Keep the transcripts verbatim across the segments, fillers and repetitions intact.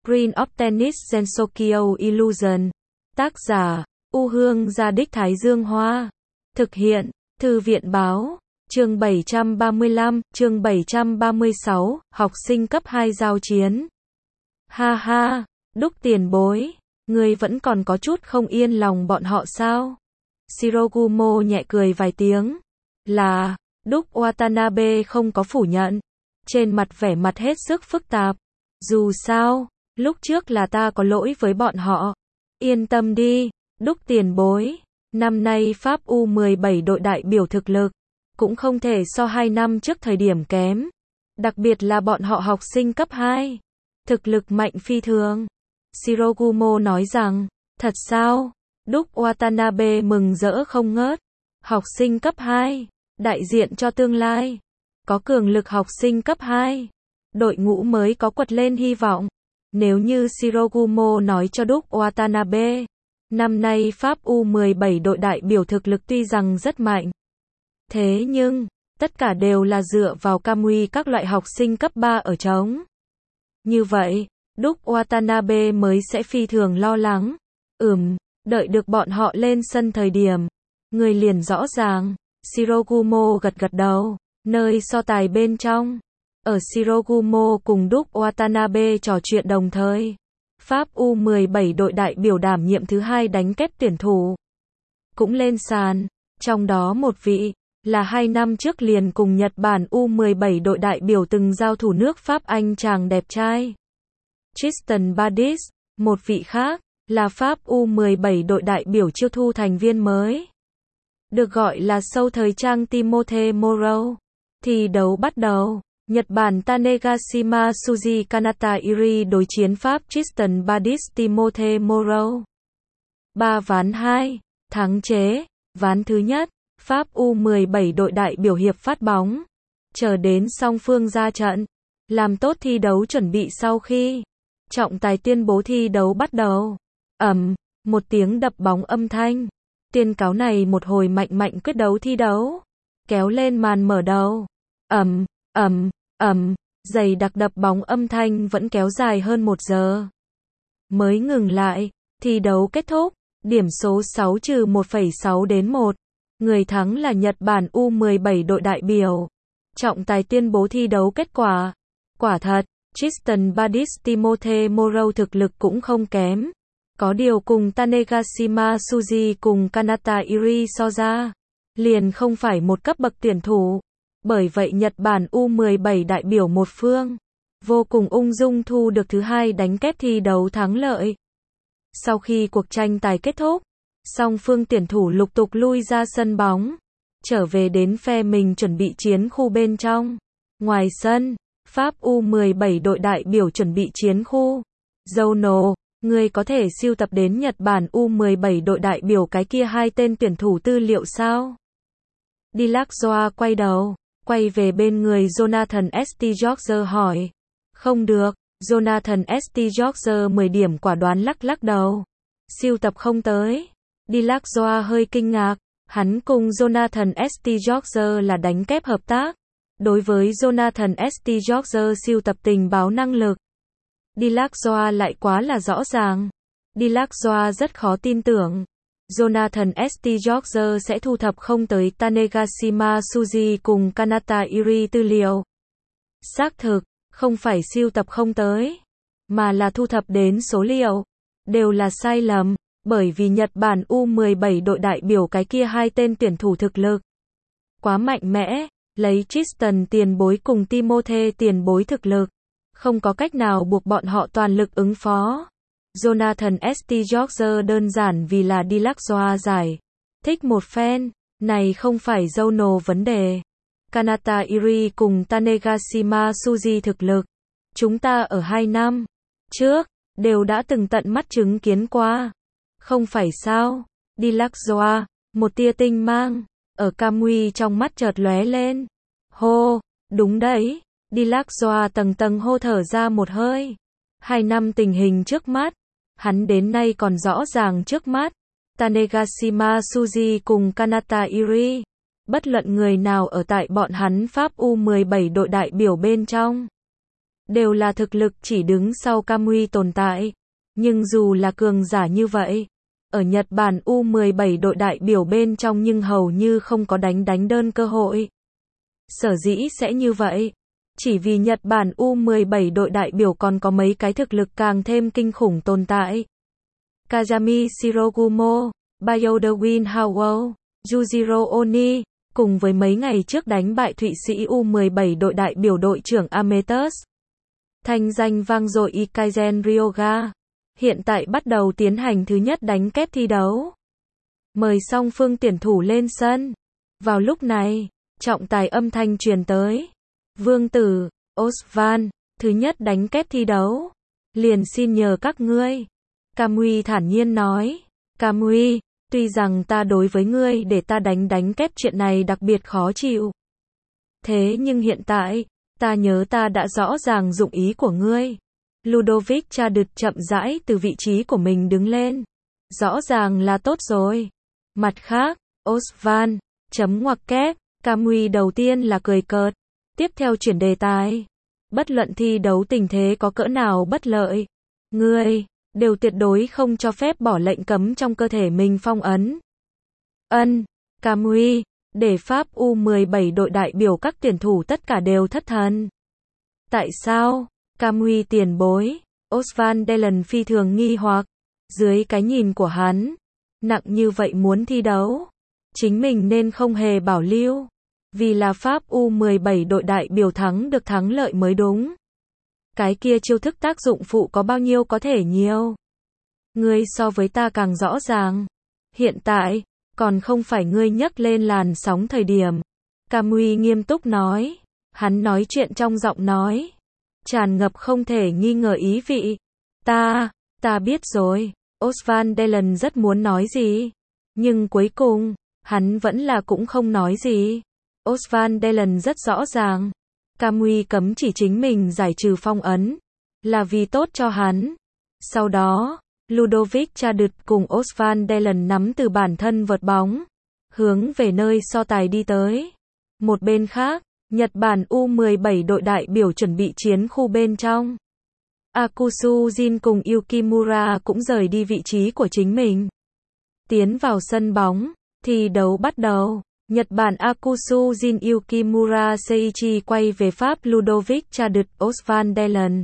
Green of Tennis Gensokyo Illusion. Tác giả, U Hương Gia Đích Thái Dương Hoa. Thực hiện, Thư viện Báo. Chương bảy trăm ba mươi lăm, chương bảy trăm ba mươi sáu, học sinh cấp hai giao chiến. Ha ha, Đúc tiền bối, ngươi vẫn còn có chút không yên lòng bọn họ sao? Shirogumo nhẹ cười vài tiếng. Là, Đúc Watanabe không có phủ nhận. Trên mặt vẻ mặt hết sức phức tạp. Dù sao, lúc trước là ta có lỗi với bọn họ. Yên tâm đi, Đúc tiền bối. Năm nay Pháp U mười bảy đội đại biểu thực lực cũng không thể so hai năm trước thời điểm kém. Đặc biệt là bọn họ học sinh cấp hai. Thực lực mạnh phi thường. Shirogumo nói rằng, thật sao? Đúc Watanabe mừng rỡ không ngớt. Học sinh cấp hai, đại diện cho tương lai. Có cường lực học sinh cấp hai. Đội ngũ mới có quật lên hy vọng. Nếu như Shirogumo nói cho Đúc Watanabe, năm nay Pháp U mười bảy đội đại biểu thực lực tuy rằng rất mạnh. Thế nhưng, tất cả đều là dựa vào Kamui các loại học sinh cấp ba ở trống. Như vậy, Đúc Watanabe mới sẽ phi thường lo lắng. Ừm, đợi được bọn họ lên sân thời điểm. Người liền rõ ràng. Shirogumo gật gật đầu. Nơi so tài bên trong. Ở Shirogumo cùng Đúc Watanabe trò chuyện đồng thời. Pháp U mười bảy đội đại biểu đảm nhiệm thứ hai đánh kép tuyển thủ. Cũng lên sàn. Trong đó một vị, là hai năm trước liền cùng Nhật Bản U mười bảy đội đại biểu từng giao thủ nước Pháp anh chàng đẹp trai. Tristan Badis. Một vị khác, là Pháp U mười bảy đội đại biểu chiêu thu thành viên mới. Được gọi là sâu thời trang Timothée Moreau. Thi đấu bắt đầu. Nhật Bản Tanegashima Suji Kanata Iri đối chiến Pháp Tristan Badis Timothée Moreau. ba ván hai. Thắng chế. Ván thứ nhất. Pháp U mười bảy đội đại biểu hiệp phát bóng. Chờ đến song phương ra trận. Làm tốt thi đấu chuẩn bị sau khi. Trọng tài tuyên bố thi đấu bắt đầu. Ầm, một tiếng đập bóng âm thanh. Tuyên cáo này một hồi mạnh mạnh quyết đấu thi đấu. Kéo lên màn mở đầu. Ầm, ầm, ầm, dày đặc đập bóng âm thanh vẫn kéo dài hơn một giờ. Mới ngừng lại, thi đấu kết thúc, điểm số sáu trừ một phẩy sáu đến một. Người thắng là Nhật Bản U mười bảy đội đại biểu. Trọng tài tuyên bố thi đấu kết quả. Quả thật, Tristan Badis Timothée Moreau thực lực cũng không kém. Có điều cùng Tanegashima Suji cùng Kanata Iri so ra, liền không phải một cấp bậc tuyển thủ. Bởi vậy Nhật Bản U mười bảy đại biểu một phương, vô cùng ung dung thu được thứ hai đánh kép thi đấu thắng lợi. Sau khi cuộc tranh tài kết thúc, song phương tuyển thủ lục tục lui ra sân bóng, trở về đến phe mình chuẩn bị chiến khu bên trong. Ngoài sân, Pháp U mười bảy đội đại biểu chuẩn bị chiến khu. Zono, người có thể siêu tập đến Nhật Bản U mười bảy đội đại biểu cái kia hai tên tuyển thủ tư liệu sao? Dilakzoa quay đầu, quay về bên người Jonathan S T George hỏi. Không được, Jonathan S T George mười điểm quả đoán lắc lắc đầu. Siêu tập không tới. Dilakzoa hơi kinh ngạc, hắn cùng Jonathan S T George là đánh kép hợp tác. Đối với Jonathan S T George siêu tập tình báo năng lực, Dilakzoa lại quá là rõ ràng. Dilakzoa rất khó tin tưởng Jonathan S T George sẽ thu thập không tới Tanegashima Suji cùng Kanata Iri tư liệu. Xác thực, không phải siêu tập không tới, mà là thu thập đến số liệu. Đều là sai lầm, bởi vì Nhật Bản U mười bảy đội đại biểu cái kia hai tên tuyển thủ thực lực quá mạnh mẽ, lấy Tristan tiền bối cùng Timothée tiền bối thực lực, không có cách nào buộc bọn họ toàn lực ứng phó. Jonathan S T George đơn giản vì là Dilakzoa giải thích một phen, này không phải Zono vấn đề. Kanata Iri cùng Tanegashima Suji thực lực, chúng ta ở hai năm trước, đều đã từng tận mắt chứng kiến qua. Không phải sao? Dilakzoa, một tia tinh mang, ở Kamui trong mắt chợt lóe lên. Hô, đúng đấy. Dilakzoa tầng tầng hô thở ra một hơi. Hai năm tình hình trước mắt, hắn đến nay còn rõ ràng trước mắt. Tanegashima Suji cùng Kanata Iri, bất luận người nào ở tại bọn hắn Pháp U mười bảy đội đại biểu bên trong, đều là thực lực chỉ đứng sau Kamui tồn tại. Nhưng dù là cường giả như vậy, ở Nhật Bản U mười bảy đội đại biểu bên trong nhưng hầu như không có đánh đánh đơn cơ hội. Sở dĩ sẽ như vậy, chỉ vì Nhật Bản U mười bảy đội đại biểu còn có mấy cái thực lực càng thêm kinh khủng tồn tại. Kazami Shirogumo, Bayodewin Howell, Yujiro Oni, cùng với mấy ngày trước đánh bại Thụy Sĩ U mười bảy đội đại biểu đội trưởng Ametus. Thanh danh vang dội Ikaizen Ryoga, hiện tại bắt đầu tiến hành thứ nhất đánh kép thi đấu. Mời song phương tuyển thủ lên sân. Vào lúc này, trọng tài âm thanh truyền tới. Vương tử, Osvan, thứ nhất đánh kép thi đấu. Liền xin nhờ các ngươi. Kamui thản nhiên nói. Kamui, tuy rằng ta đối với ngươi để ta đánh đánh kép chuyện này đặc biệt khó chịu. Thế nhưng hiện tại, ta nhớ ta đã rõ ràng dụng ý của ngươi. Ludovic cha đực chậm rãi từ vị trí của mình đứng lên. Rõ ràng là tốt rồi. Mặt khác, Osvan, chấm ngoặc kép, Kamui đầu tiên là cười cợt. Tiếp theo chuyển đề tài. Bất luận thi đấu tình thế có cỡ nào bất lợi, ngươi đều tuyệt đối không cho phép bỏ lệnh cấm trong cơ thể mình phong ấn. Ân, Kamui, để Pháp U mười bảy đội đại biểu các tuyển thủ tất cả đều thất thần. Tại sao? Kamui tiền bối, Osvan Delen phi thường nghi hoặc. Dưới cái nhìn của hắn, nặng như vậy muốn thi đấu, chính mình nên không hề bảo lưu. Vì là Pháp U mười bảy đội đại biểu thắng được thắng lợi mới đúng. Cái kia chiêu thức tác dụng phụ có bao nhiêu có thể nhiều. Ngươi so với ta càng rõ ràng. Hiện tại, còn không phải ngươi nhấc lên làn sóng thời điểm. Kamui nghiêm túc nói. Hắn nói chuyện trong giọng nói tràn ngập không thể nghi ngờ ý vị. Ta, ta biết rồi. Osvan Delen rất muốn nói gì. Nhưng cuối cùng, hắn vẫn là cũng không nói gì. Osvan Delen rất rõ ràng. Kamui cấm chỉ chính mình giải trừ phong ấn. Là vì tốt cho hắn. Sau đó, Ludovic cha đực cùng Osvan Delen nắm từ bản thân vợt bóng. Hướng về nơi so tài đi tới. Một bên khác, Nhật Bản U mười bảy đội đại biểu chuẩn bị chiến khu bên trong. Akusu Jin cùng Yukimura cũng rời đi vị trí của chính mình. Tiến vào sân bóng, thi đấu bắt đầu. Nhật Bản Akusu Jin Yukimura Seiichi quay về Pháp Ludovic cha đực Osvan Delen.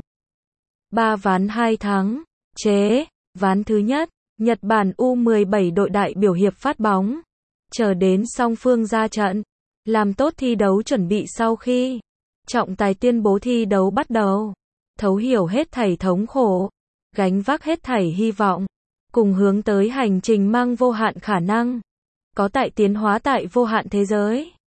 Ba ván hai thắng. Chế. Ván thứ nhất, Nhật Bản U mười bảy đội đại biểu hiệp phát bóng. Chờ đến song phương ra trận. Làm tốt thi đấu chuẩn bị sau khi trọng tài tuyên bố thi đấu bắt đầu. Thấu hiểu hết thảy thống khổ. Gánh vác hết thảy hy vọng. Cùng hướng tới hành trình mang vô hạn khả năng. Có tại tiến hóa tại vô hạn thế giới.